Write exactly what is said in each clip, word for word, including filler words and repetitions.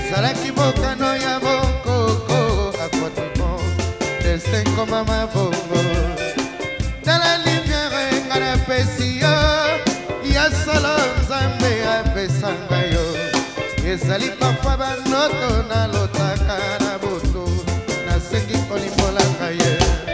ezalaki mokano ya bokoko akotimon destin koma mabongo tala lumiere nga napesi yo ya solo nzambe apesanga yo ezali parfois banoto nalotaka na butu nasengi kolimbolanga ye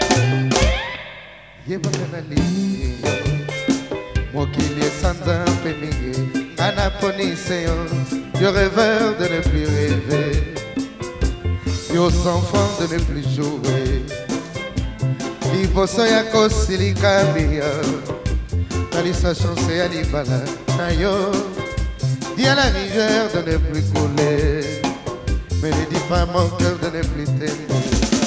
yebaka nalingi yo mokili esa nzambe mingi nga naponise yo yo rêveur de ne plus rêver yo enfant de ne plus jouer liboso ya kosilika biya nalisa chance ya libala na yo dis à la rivière de ne plus couler mais ne dis pas mon cœur de ne plus t'aimer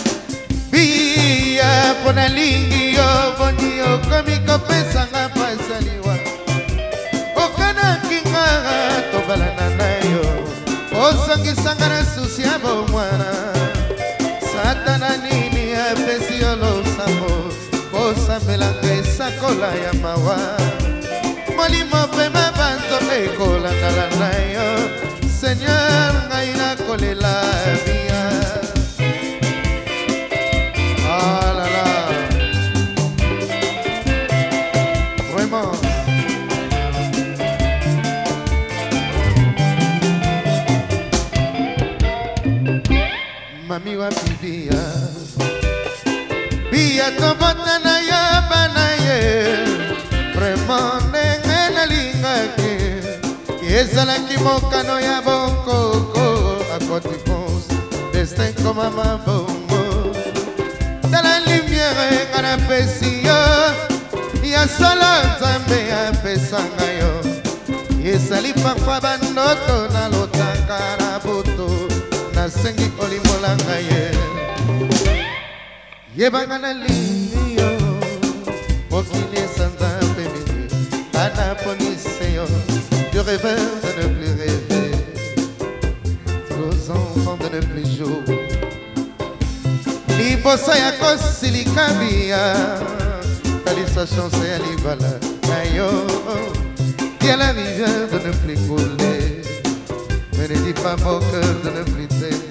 biya pona lingi yo boni okomi kopesanga pasaliwa okanaki nga tobalana na yo osongisanga na susi ya bomwana satana nini apesi yo losambo kosambelanga esakola ya mawa molimo mpe mabanzo ekolandala na yo seigneur ngai nakolela bia ah là là vraiment mami wapi bia bia tobota na yo bana ye vraiment ndenge nalingaki ezalaki mokano ya bokoko akotifons destin koma mabongo tala lumiere nga napesi yo ya solo nzambe apesanga yo ezali parfois bandoto nalotaka na butu nasengi kolimbolanga ye yebanga nalingi yo mokili esa nzambe mingi nga naponise yo yo rêveur de ne plus rêver aux enfants de ne plus jouer liboso ya kosilika biya talisa chance ya libala na yo dis à la rivière de ne plus couler mais ne dis pas mon cœur de ne plus t'aimer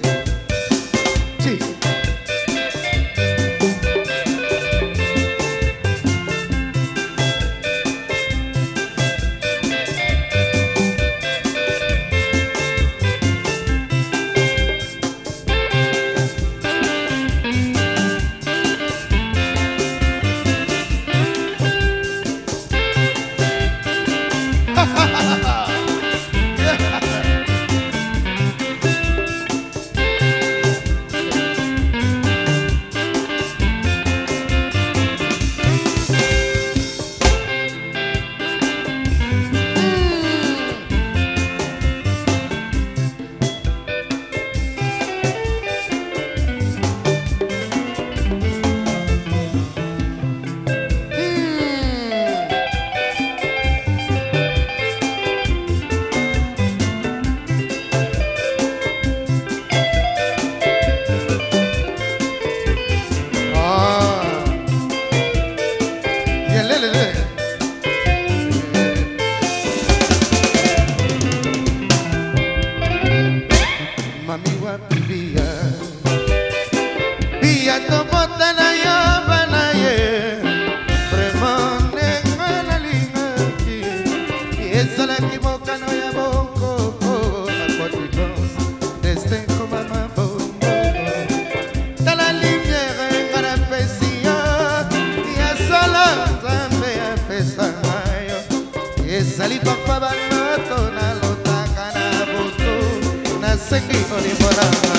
ezali parfois banoto nalotaka na butu nasengi kolimbolanga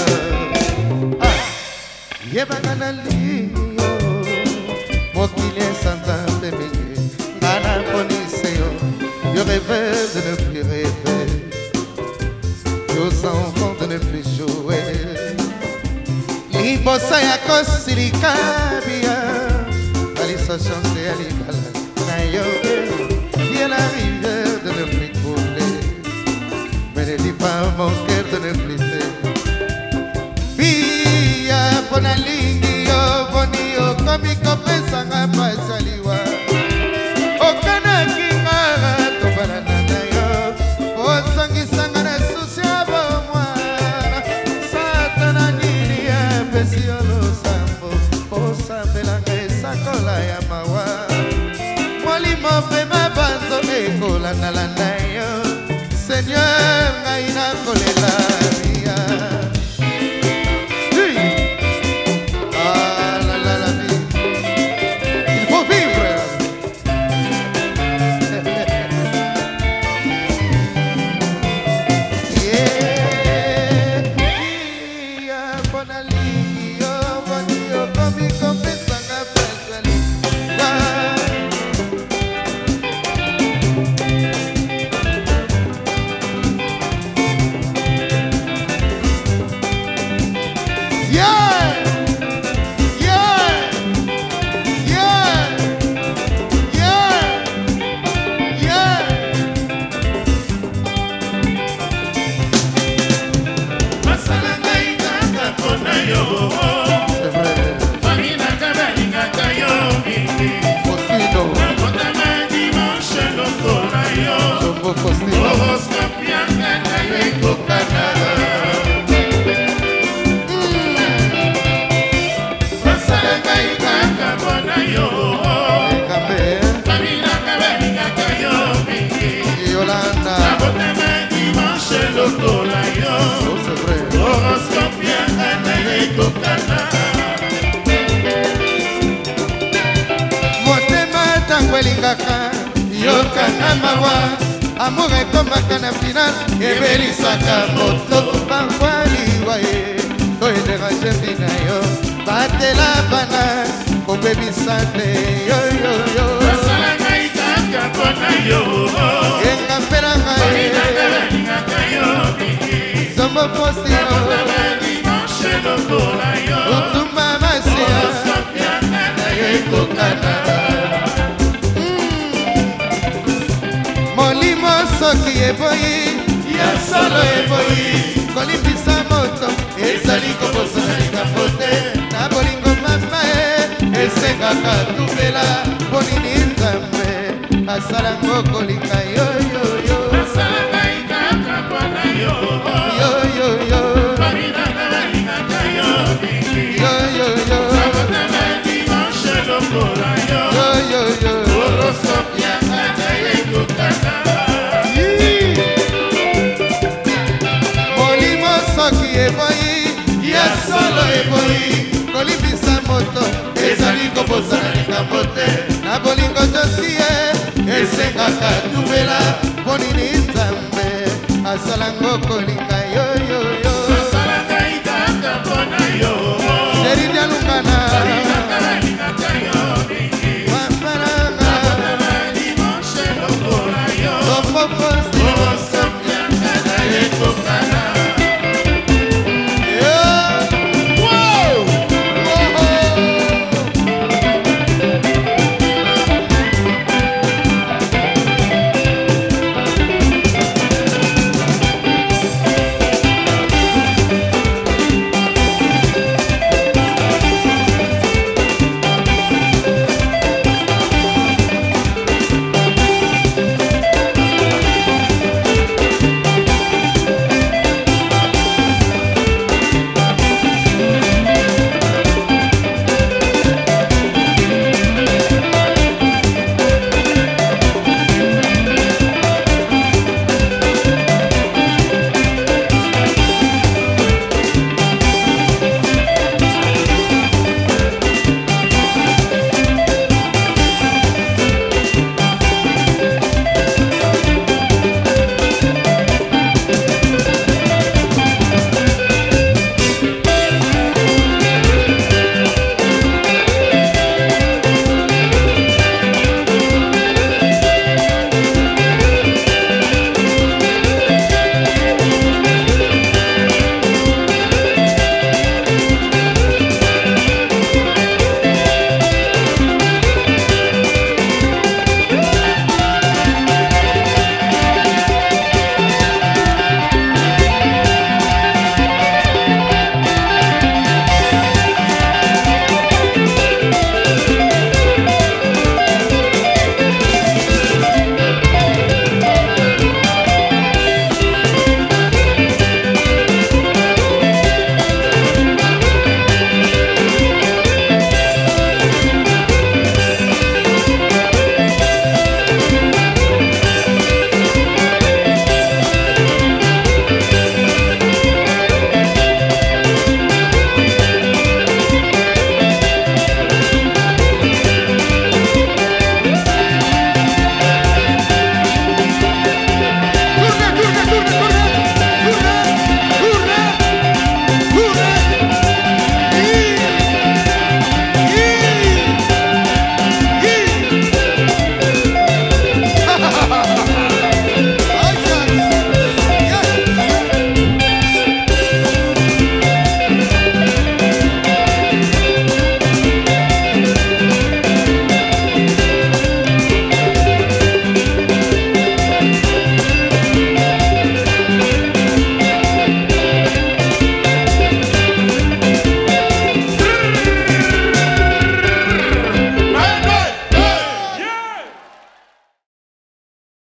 yebaka nalingi yo mokili esa nzambe mingi nga naponise yo yo rêveur de ne plus rêver yo enfants de ne plus jouer liboso ya kosilika biya balisa chance ya libala na yo à la rivière de ne plus couler mais ne dis pas mon cœur de ne plus t'aimer bia pona lingi yo boni okomi kopesanga pasaliwa okanaki nga tobalana na yo osongisanga na susi ya bomwana Yokana mawa amour ekomaka na final ebelisaka moto bangwaliwa ye toederange mbina yo batela bana kobebisa te yoyoyo basalanga ikaka mpona yo enga mpelanga ye zombo fosio otuma masia na ye kokana molimo soki eboyi ya solo eboyi kolimbisa moto ezali kobosana likambo te na bolingo mama e esengaka tubela ponini nzambe asalango kolinga yoyoyo asalanga ikaka mpona yo yoyoyo faminanga balingaka yo yoyoyo abotama dimanche lokola yo yoyoyo horoscope yanga na yekokana molimo soki eboyi ya solo eboyi kolimbisa moto ezali kobosana likambo te na bolingo tosie esengaka tubela ponini nzambe asalango kolinga yo